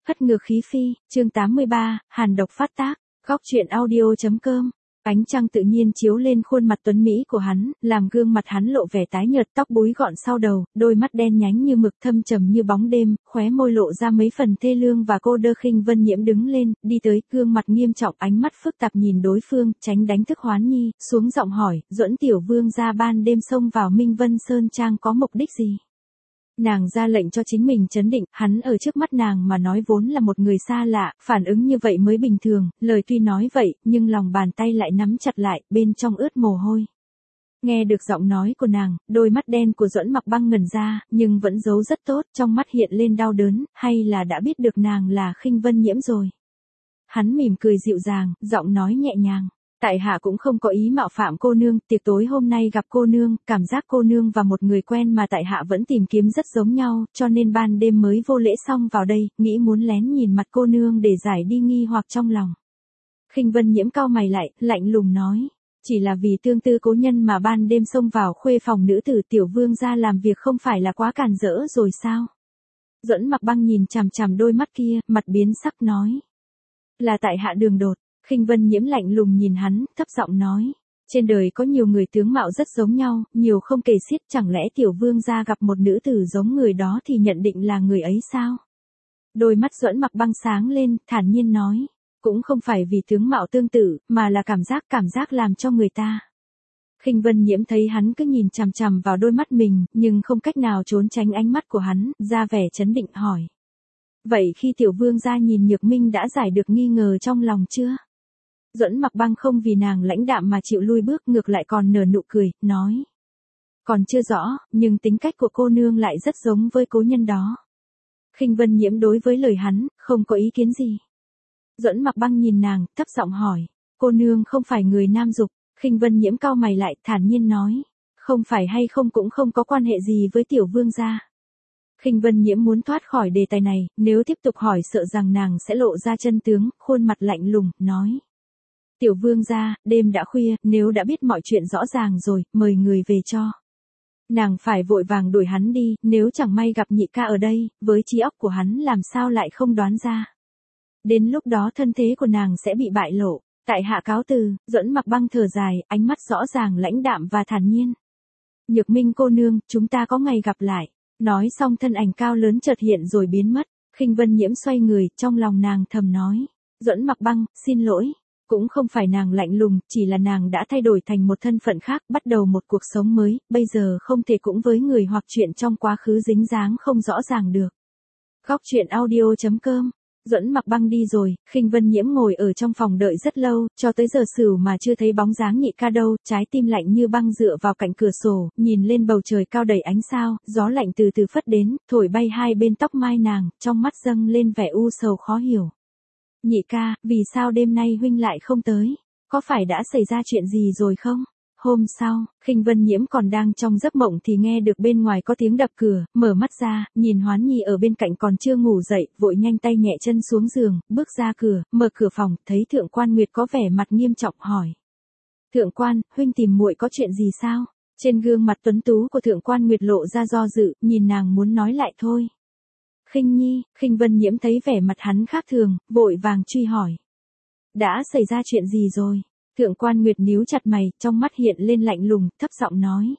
Hất ngược khí phi, chương 83, hàn độc phát tác, góc truyện audio.com. Ánh trăng tự nhiên chiếu lên khuôn mặt tuấn mỹ của hắn, làm gương mặt hắn lộ vẻ tái nhợt, tóc búi gọn sau đầu, đôi mắt đen nhánh như mực thâm trầm như bóng đêm, khóe môi lộ ra mấy phần thê lương và cô đơ. Khinh Vân Nhiễm đứng lên, đi tới, gương mặt nghiêm trọng, ánh mắt phức tạp nhìn đối phương, tránh đánh thức Hoán Nhi, xuống giọng hỏi, Duẫn tiểu vương gia ban đêm xông vào Minh Vân Sơn Trang có mục đích gì? Nàng ra lệnh cho chính mình trấn định, hắn ở trước mắt nàng mà nói vốn là một người xa lạ, phản ứng như vậy mới bình thường, lời tuy nói vậy, nhưng lòng bàn tay lại nắm chặt lại, bên trong ướt mồ hôi. Nghe được giọng nói của nàng, đôi mắt đen của Duẫn Mặc Băng ngẩn ra, nhưng vẫn giấu rất tốt, trong mắt hiện lên đau đớn, hay là đã biết được nàng là Khinh Vân Nhiễm rồi. Hắn mỉm cười dịu dàng, giọng nói nhẹ nhàng. Tại hạ cũng không có ý mạo phạm cô nương, tiệc tối hôm nay gặp cô nương, cảm giác cô nương và một người quen mà tại hạ vẫn tìm kiếm rất giống nhau, cho nên ban đêm mới vô lễ xong vào đây, nghĩ muốn lén nhìn mặt cô nương để giải đi nghi hoặc trong lòng. Khinh Vân Nhiễm cau mày lại, lạnh lùng nói, chỉ là vì tương tư cố nhân mà ban đêm xông vào khuê phòng nữ tử tiểu vương gia làm việc không phải là quá càn rỡ rồi sao? Duẫn Mặc Băng nhìn chằm chằm đôi mắt kia, mặt biến sắc nói, là tại hạ đường đột. Khinh Vân Nhiễm lạnh lùng nhìn hắn, thấp giọng nói, trên đời có nhiều người tướng mạo rất giống nhau, nhiều không kể xiết, chẳng lẽ tiểu vương gia gặp một nữ tử giống người đó thì nhận định là người ấy sao? Đôi mắt Duẫn Mặc Băng sáng lên, thản nhiên nói, cũng không phải vì tướng mạo tương tự, mà là cảm giác làm cho người ta. Khinh Vân Nhiễm thấy hắn cứ nhìn chằm chằm vào đôi mắt mình, nhưng không cách nào trốn tránh ánh mắt của hắn, ra vẻ trấn định hỏi. Vậy khi tiểu vương gia nhìn Nhược Minh đã giải được nghi ngờ trong lòng chưa? Duẫn Mặc Băng không vì nàng lãnh đạm mà chịu lui bước, ngược lại còn nở nụ cười, nói. Còn chưa rõ, nhưng tính cách của cô nương lại rất giống với cố nhân đó. Khinh Vân Nhiễm đối với lời hắn, không có ý kiến gì. Duẫn Mặc Băng nhìn nàng, thấp giọng hỏi, cô nương không phải người nam dục. Khinh Vân Nhiễm cau mày lại, thản nhiên nói, không phải hay không cũng không có quan hệ gì với tiểu vương gia. Khinh Vân Nhiễm muốn thoát khỏi đề tài này, nếu tiếp tục hỏi sợ rằng nàng sẽ lộ ra chân tướng, khuôn mặt lạnh lùng, nói. Tiểu vương gia, đêm đã khuya, nếu đã biết mọi chuyện rõ ràng rồi, mời người về cho. Nàng phải vội vàng đuổi hắn đi, nếu chẳng may gặp nhị ca ở đây, với trí óc của hắn làm sao lại không đoán ra. Đến lúc đó thân thế của nàng sẽ bị bại lộ. Tại hạ cáo từ. Duẫn Mặc Băng thở dài, ánh mắt rõ ràng lãnh đạm và thản nhiên. Nhược Minh cô nương, chúng ta có ngày gặp lại. Nói xong thân ảnh cao lớn chợt hiện rồi biến mất. Khinh Vân Nhiễm xoay người, trong lòng nàng thầm nói. Duẫn Mặc Băng, xin lỗi. Cũng không phải nàng lạnh lùng, chỉ là nàng đã thay đổi thành một thân phận khác, bắt đầu một cuộc sống mới, bây giờ không thể cũng với người hoặc chuyện trong quá khứ dính dáng không rõ ràng được. Góc truyện audio.com. Duẫn Mặc Băng đi rồi, Khinh Vân Nhiễm ngồi ở trong phòng đợi rất lâu, cho tới giờ Sửu mà chưa thấy bóng dáng nhị ca đâu, trái tim lạnh như băng dựa vào cạnh cửa sổ, nhìn lên bầu trời cao đầy ánh sao, gió lạnh từ từ phất đến, thổi bay hai bên tóc mai nàng, trong mắt dâng lên vẻ u sầu khó hiểu. Nhị ca, vì sao đêm nay huynh lại không tới? Có phải đã xảy ra chuyện gì rồi không? Hôm sau, Khinh Vân Nhiễm còn đang trong giấc mộng thì nghe được bên ngoài có tiếng đập cửa, mở mắt ra, nhìn Hoán Nhi ở bên cạnh còn chưa ngủ dậy, vội nhanh tay nhẹ chân xuống giường, bước ra cửa, mở cửa phòng, thấy Thượng Quan Nguyệt có vẻ mặt nghiêm trọng hỏi. Thượng Quan, huynh tìm muội có chuyện gì sao? Trên gương mặt tuấn tú của Thượng Quan Nguyệt lộ ra do dự, nhìn nàng muốn nói lại thôi. Khinh Nhi, Khinh Vân Nhiễm thấy vẻ mặt hắn khác thường, vội vàng truy hỏi. Đã xảy ra chuyện gì rồi? Thượng Quan Nguyệt níu chặt mày, trong mắt hiện lên lạnh lùng, thấp giọng nói.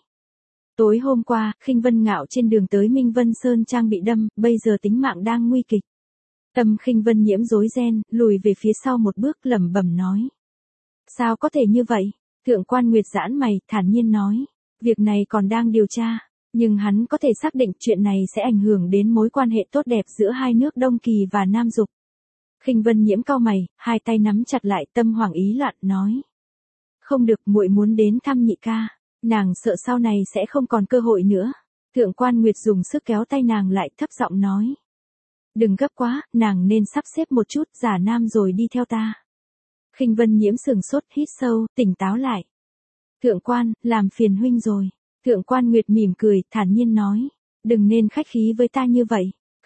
Tối hôm qua, Khinh Vân Ngạo trên đường tới Minh Vân Sơn Trang bị đâm, bây giờ tính mạng đang nguy kịch. Tâm Khinh Vân Nhiễm rối ren, lùi về phía sau một bước, lẩm bẩm nói. Sao có thể như vậy? Thượng Quan Nguyệt giãn mày, thản nhiên nói. Việc này còn đang điều tra, nhưng hắn có thể xác định chuyện này sẽ ảnh hưởng đến mối quan hệ tốt đẹp giữa hai nước Đông Kỳ và Nam Dục. Khinh Vân Nhiễm cau mày, hai tay nắm chặt lại, tâm hoảng ý loạn, nói. Không được, muội muốn đến thăm nhị ca. Nàng sợ sau này sẽ không còn cơ hội nữa. Thượng Quan Nguyệt dùng sức kéo tay nàng lại, thấp giọng nói. Đừng gấp quá, nàng nên sắp xếp một chút, giả nam rồi đi theo ta. Khinh Vân Nhiễm sừng sốt, hít sâu, tỉnh táo lại. Thượng Quan, làm phiền huynh rồi. Thượng Quan Nguyệt mỉm cười, thản nhiên nói. Đừng nên khách khí với ta như vậy.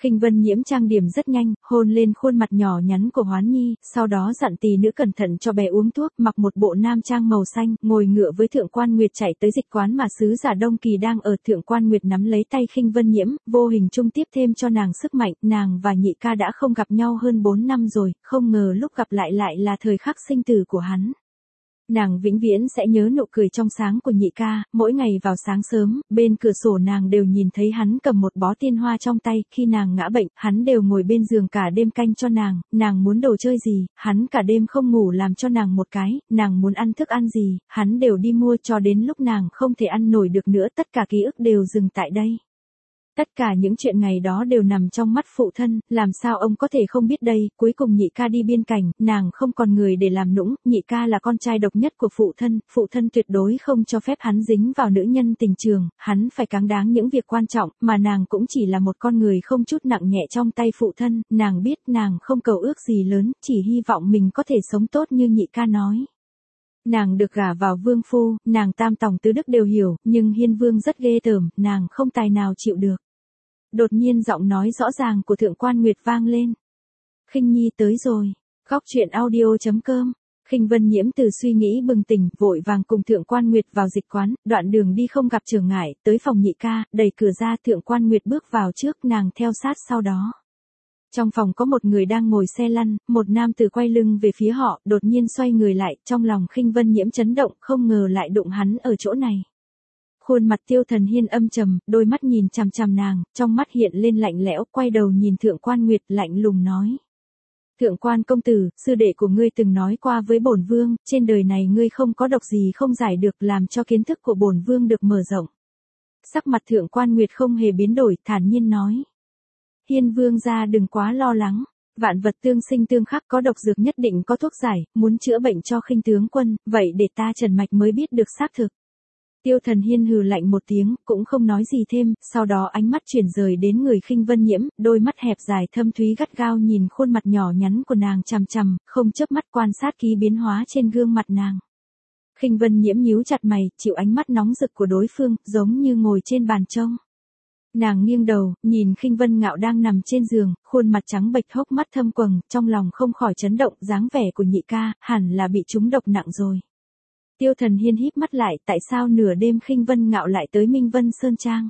Khinh Vân Nhiễm trang điểm rất nhanh, hôn lên khuôn mặt nhỏ nhắn của Hoán Nhi, sau đó dặn tỳ nữ cẩn thận cho bé uống thuốc, mặc một bộ nam trang màu xanh, ngồi ngựa với Thượng Quan Nguyệt chạy tới dịch quán mà sứ giả Đông Kỳ đang ở. Thượng Quan Nguyệt nắm lấy tay Khinh Vân Nhiễm, vô hình trung tiếp thêm cho nàng sức mạnh, nàng và nhị ca đã không gặp nhau hơn 4 năm rồi, không ngờ lúc gặp lại là thời khắc sinh tử của hắn. Nàng vĩnh viễn sẽ nhớ nụ cười trong sáng của nhị ca, mỗi ngày vào sáng sớm, bên cửa sổ nàng đều nhìn thấy hắn cầm một bó tiên hoa trong tay, khi nàng ngã bệnh, hắn đều ngồi bên giường cả đêm canh cho nàng muốn đồ chơi gì, hắn cả đêm không ngủ làm cho nàng một cái, nàng muốn ăn thức ăn gì, hắn đều đi mua cho đến lúc nàng không thể ăn nổi được nữa, tất cả ký ức đều dừng tại đây. Tất cả những chuyện ngày đó đều nằm trong mắt phụ thân, làm sao ông có thể không biết đây, cuối cùng nhị ca đi biên cảnh, nàng không còn người để làm nũng, nhị ca là con trai độc nhất của phụ thân tuyệt đối không cho phép hắn dính vào nữ nhân tình trường, hắn phải cáng đáng những việc quan trọng, mà nàng cũng chỉ là một con người không chút nặng nhẹ trong tay phụ thân, nàng biết nàng không cầu ước gì lớn, chỉ hy vọng mình có thể sống tốt như nhị ca nói. Nàng được gả vào vương phu, nàng tam tòng tứ đức đều hiểu, nhưng hiên vương rất ghê tởm, nàng không tài nào chịu được. Đột nhiên giọng nói rõ ràng của Thượng Quan Nguyệt vang lên. Khinh Nhi tới rồi. Góc truyện audio.com. Khinh Vân Nhiễm từ suy nghĩ bừng tỉnh, vội vàng cùng Thượng Quan Nguyệt vào dịch quán, đoạn đường đi không gặp trở ngại, tới phòng nhị ca, đẩy cửa ra, Thượng Quan Nguyệt bước vào trước, nàng theo sát sau đó. Trong phòng có một người đang ngồi xe lăn, một nam tử quay lưng về phía họ, đột nhiên xoay người lại, trong lòng Khinh Vân Nhiễm chấn động, không ngờ lại đụng hắn ở chỗ này. Khuôn mặt Tiêu Thần Hiên âm trầm, đôi mắt nhìn chằm chằm nàng, trong mắt hiện lên lạnh lẽo, quay đầu nhìn Thượng Quan Nguyệt, lạnh lùng nói. Thượng Quan công tử, sư đệ của ngươi từng nói qua với bổn vương, trên đời này ngươi không có độc gì không giải được, làm cho kiến thức của bổn vương được mở rộng. Sắc mặt Thượng Quan Nguyệt không hề biến đổi, thản nhiên nói. Hiên vương gia đừng quá lo lắng, vạn vật tương sinh tương khắc, có độc dược nhất định có thuốc giải, muốn chữa bệnh cho Khinh tướng quân, vậy để ta trần mạch mới biết được xác thực. Tiêu Thần Hiên hừ lạnh một tiếng, cũng không nói gì thêm, sau đó ánh mắt chuyển rời đến người Khinh Vân Nhiễm, đôi mắt hẹp dài thâm thúy gắt gao nhìn khuôn mặt nhỏ nhắn của nàng chằm chằm, không chớp mắt quan sát ký biến hóa trên gương mặt nàng. Khinh Vân Nhiễm nhíu chặt mày, chịu ánh mắt nóng rực của đối phương, giống như ngồi trên bàn trông. Nàng nghiêng đầu, nhìn Khinh Vân Ngạo đang nằm trên giường, khuôn mặt trắng bệch, hốc mắt thâm quầng, trong lòng không khỏi chấn động, dáng vẻ của nhị ca, hẳn là bị trúng độc nặng rồi. Tiêu Thần Hiên híp mắt lại, tại sao nửa đêm Khinh Vân Ngạo lại tới Minh Vân Sơn Trang?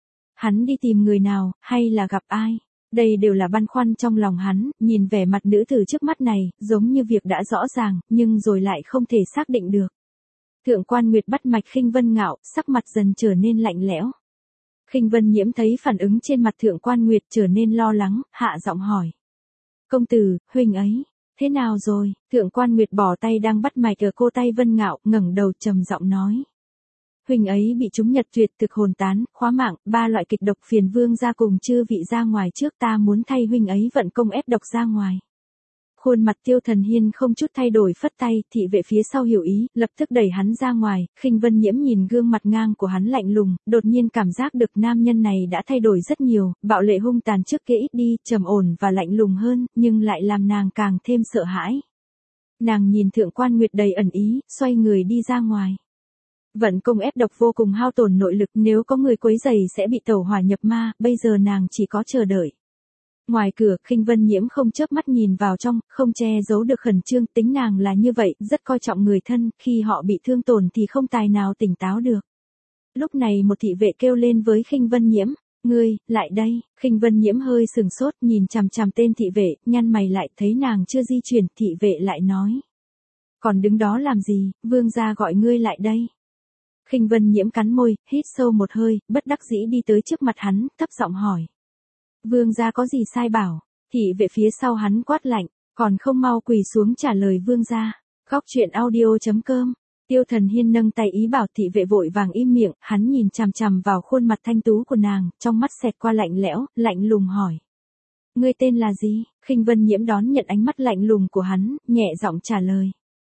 Hắn đi tìm người nào, hay là gặp ai? Đây đều là băn khoăn trong lòng hắn, nhìn vẻ mặt nữ tử trước mắt này, giống như việc đã rõ ràng, nhưng rồi lại không thể xác định được. Thượng Quan Nguyệt bắt mạch Khinh Vân Ngạo, sắc mặt dần trở nên lạnh lẽo. Khinh Vân Nhiễm thấy phản ứng trên mặt Thượng Quan Nguyệt trở nên lo lắng, hạ giọng hỏi. Công tử, huynh ấy, thế nào rồi? Thượng Quan Nguyệt bỏ tay đang bắt mạch ở cô tay Vân Ngạo, ngẩng đầu trầm giọng nói. Huynh ấy bị trúng nhật tuyệt thực hồn tán, khóa mạng, 3 loại kịch độc, phiền vương ra cùng chư vị ra ngoài trước, ta muốn thay huynh ấy vận công ép độc ra ngoài. Khuôn mặt Tiêu Thần Hiên không chút thay đổi, phất tay, thị vệ phía sau hiểu ý, lập tức đẩy hắn ra ngoài. Khinh Vân Nhiễm nhìn gương mặt ngang của hắn lạnh lùng, đột nhiên cảm giác được nam nhân này đã thay đổi rất nhiều, bạo lệ hung tàn trước kia ít đi, trầm ổn và lạnh lùng hơn, nhưng lại làm nàng càng thêm sợ hãi. Nàng nhìn Thượng Quan Nguyệt đầy ẩn ý, xoay người đi ra ngoài. Vận công ép độc vô cùng hao tổn nội lực, nếu có người quấy rầy sẽ bị tẩu hỏa nhập ma, bây giờ nàng chỉ có chờ đợi. Ngoài cửa, Khinh Vân Nhiễm không chớp mắt nhìn vào trong, không che giấu được khẩn trương, tính nàng là như vậy, rất coi trọng người thân, khi họ bị thương tổn thì không tài nào tỉnh táo được. Lúc này một thị vệ kêu lên với Khinh Vân Nhiễm, ngươi, lại đây. Khinh Vân Nhiễm hơi sừng sốt, nhìn chằm chằm tên thị vệ, nhăn mày lại, thấy nàng chưa di chuyển, thị vệ lại nói. Còn đứng đó làm gì, vương gia gọi ngươi lại đây. Khinh Vân Nhiễm cắn môi, hít sâu một hơi, bất đắc dĩ đi tới trước mặt hắn, thấp giọng hỏi. Vương gia có gì sai bảo? Thị vệ phía sau hắn quát lạnh, còn không mau quỳ xuống trả lời vương gia. Góc truyện audio.com. Tiêu Thần Hiên nâng tay ý bảo thị vệ vội vàng im miệng, hắn nhìn chằm chằm vào khuôn mặt thanh tú của nàng, trong mắt xẹt qua lạnh lẽo, lạnh lùng hỏi. Ngươi tên là gì? Khinh Vân Nhiễm đón nhận ánh mắt lạnh lùng của hắn, nhẹ giọng trả lời.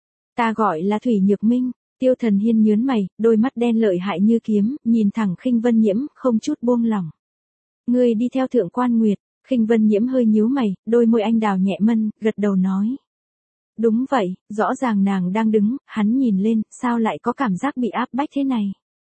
Ta gọi là Thủy Nhược Minh. Tiêu Thần Hiên nhướng mày, đôi mắt đen lợi hại như kiếm, nhìn thẳng Khinh Vân Nhiễm, không chút buông lỏng. Ngươi đi theo Thượng Quan Nguyệt. Khinh Vân Nhiễm hơi nhíu mày, đôi môi anh đào nhẹ mân, gật đầu nói. Đúng vậy, rõ ràng nàng đang đứng, hắn nhìn lên, sao lại có cảm giác bị áp bách thế này?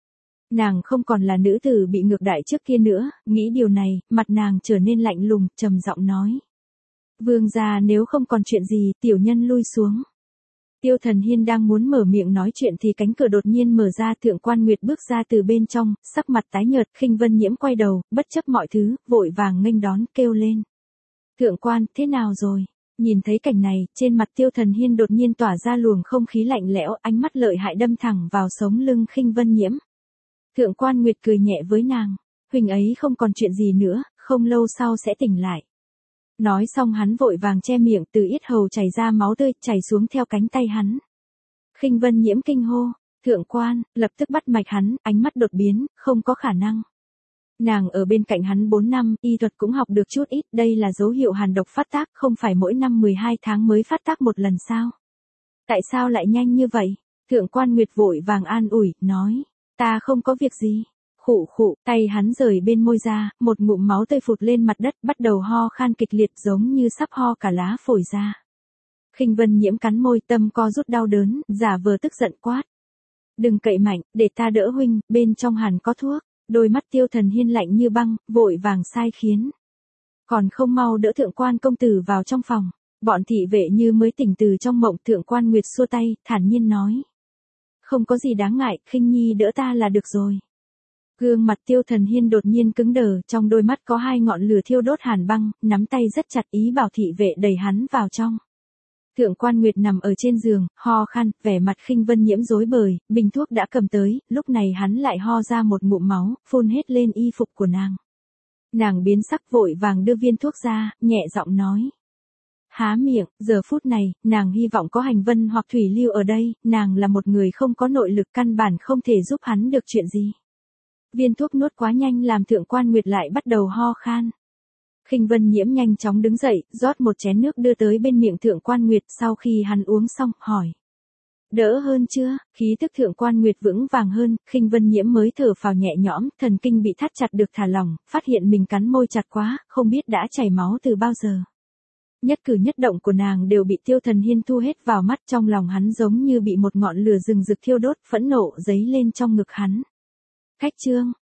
Nàng không còn là nữ tử bị ngược đãi trước kia nữa, nghĩ điều này, mặt nàng trở nên lạnh lùng, trầm giọng nói. Vương gia nếu không còn chuyện gì, tiểu nhân lui xuống. Tiêu Thần Hiên đang muốn mở miệng nói chuyện thì cánh cửa đột nhiên mở ra, Thượng Quan Nguyệt bước ra từ bên trong, sắc mặt tái nhợt, Khinh Vân Nhiễm quay đầu, bất chấp mọi thứ, vội vàng nghênh đón, kêu lên. Thượng quan, thế nào rồi? Nhìn thấy cảnh này, trên mặt Tiêu Thần Hiên đột nhiên tỏa ra luồng không khí lạnh lẽo, ánh mắt lợi hại đâm thẳng vào sống lưng Khinh Vân Nhiễm. Thượng Quan Nguyệt cười nhẹ với nàng, huynh ấy không còn chuyện gì nữa, không lâu sau sẽ tỉnh lại. Nói xong hắn vội vàng che miệng, từ yết hầu chảy ra máu tươi, chảy xuống theo cánh tay hắn. Khinh Vân Nhiễm kinh hô, Thượng quan, lập tức bắt mạch hắn, ánh mắt đột biến, không có khả năng. Nàng ở bên cạnh hắn 4 năm, y thuật cũng học được chút ít, đây là dấu hiệu hàn độc phát tác, không phải mỗi năm 12 tháng mới phát tác một lần sao? Tại sao lại nhanh như vậy? Thượng Quan Nguyệt vội vàng an ủi, nói, ta không có việc gì. Khụ khụ, tay hắn rời bên môi ra, một ngụm máu tươi phụt lên mặt đất, bắt đầu ho khan kịch liệt giống như sắp ho cả lá phổi ra. Khinh Vân Nhiễm cắn môi, tâm co rút đau đớn, giả vờ tức giận quát. Đừng cậy mạnh, để ta đỡ huynh, bên trong hẳn có thuốc. Đôi mắt Tiêu Thần Hiên lạnh như băng, vội vàng sai khiến. Còn không mau đỡ Thượng Quan công tử vào trong phòng. Bọn thị vệ như mới tỉnh từ trong mộng. Thượng Quan Nguyệt xua tay, thản nhiên nói. Không có gì đáng ngại, Khinh Nhi đỡ ta là được rồi. Gương mặt Tiêu Thần Hiên đột nhiên cứng đờ, trong đôi mắt có hai ngọn lửa thiêu đốt hàn băng, nắm tay rất chặt, ý bảo thị vệ đẩy hắn vào trong. Thượng Quan Nguyệt nằm ở trên giường, ho khan, vẻ mặt Khinh Vân Nhiễm rối bời, bình thuốc đã cầm tới, lúc này hắn lại ho ra một ngụm máu, phun hết lên y phục của nàng. Nàng biến sắc vội vàng đưa viên thuốc ra, nhẹ giọng nói. Há miệng, giờ phút này, nàng hy vọng có Hành Vân hoặc Thủy Lưu ở đây, nàng là một người không có nội lực, căn bản không thể giúp hắn được chuyện gì. Viên thuốc nuốt quá nhanh làm Thượng Quan Nguyệt lại bắt đầu ho khan. Khinh Vân Nhiễm nhanh chóng đứng dậy, rót một chén nước đưa tới bên miệng Thượng Quan Nguyệt, sau khi hắn uống xong, hỏi. Đỡ hơn chưa? Khí tức Thượng Quan Nguyệt vững vàng hơn, Khinh Vân Nhiễm mới thở phào nhẹ nhõm, thần kinh bị thắt chặt được thả lỏng, phát hiện mình cắn môi chặt quá, không biết đã chảy máu từ bao giờ. Nhất cử nhất động của nàng đều bị Tiêu Thần Hiên thu hết vào mắt, trong lòng hắn giống như bị một ngọn lửa rừng rực thiêu đốt, phẫn nộ dấy lên trong ngực hắn. Khách trương,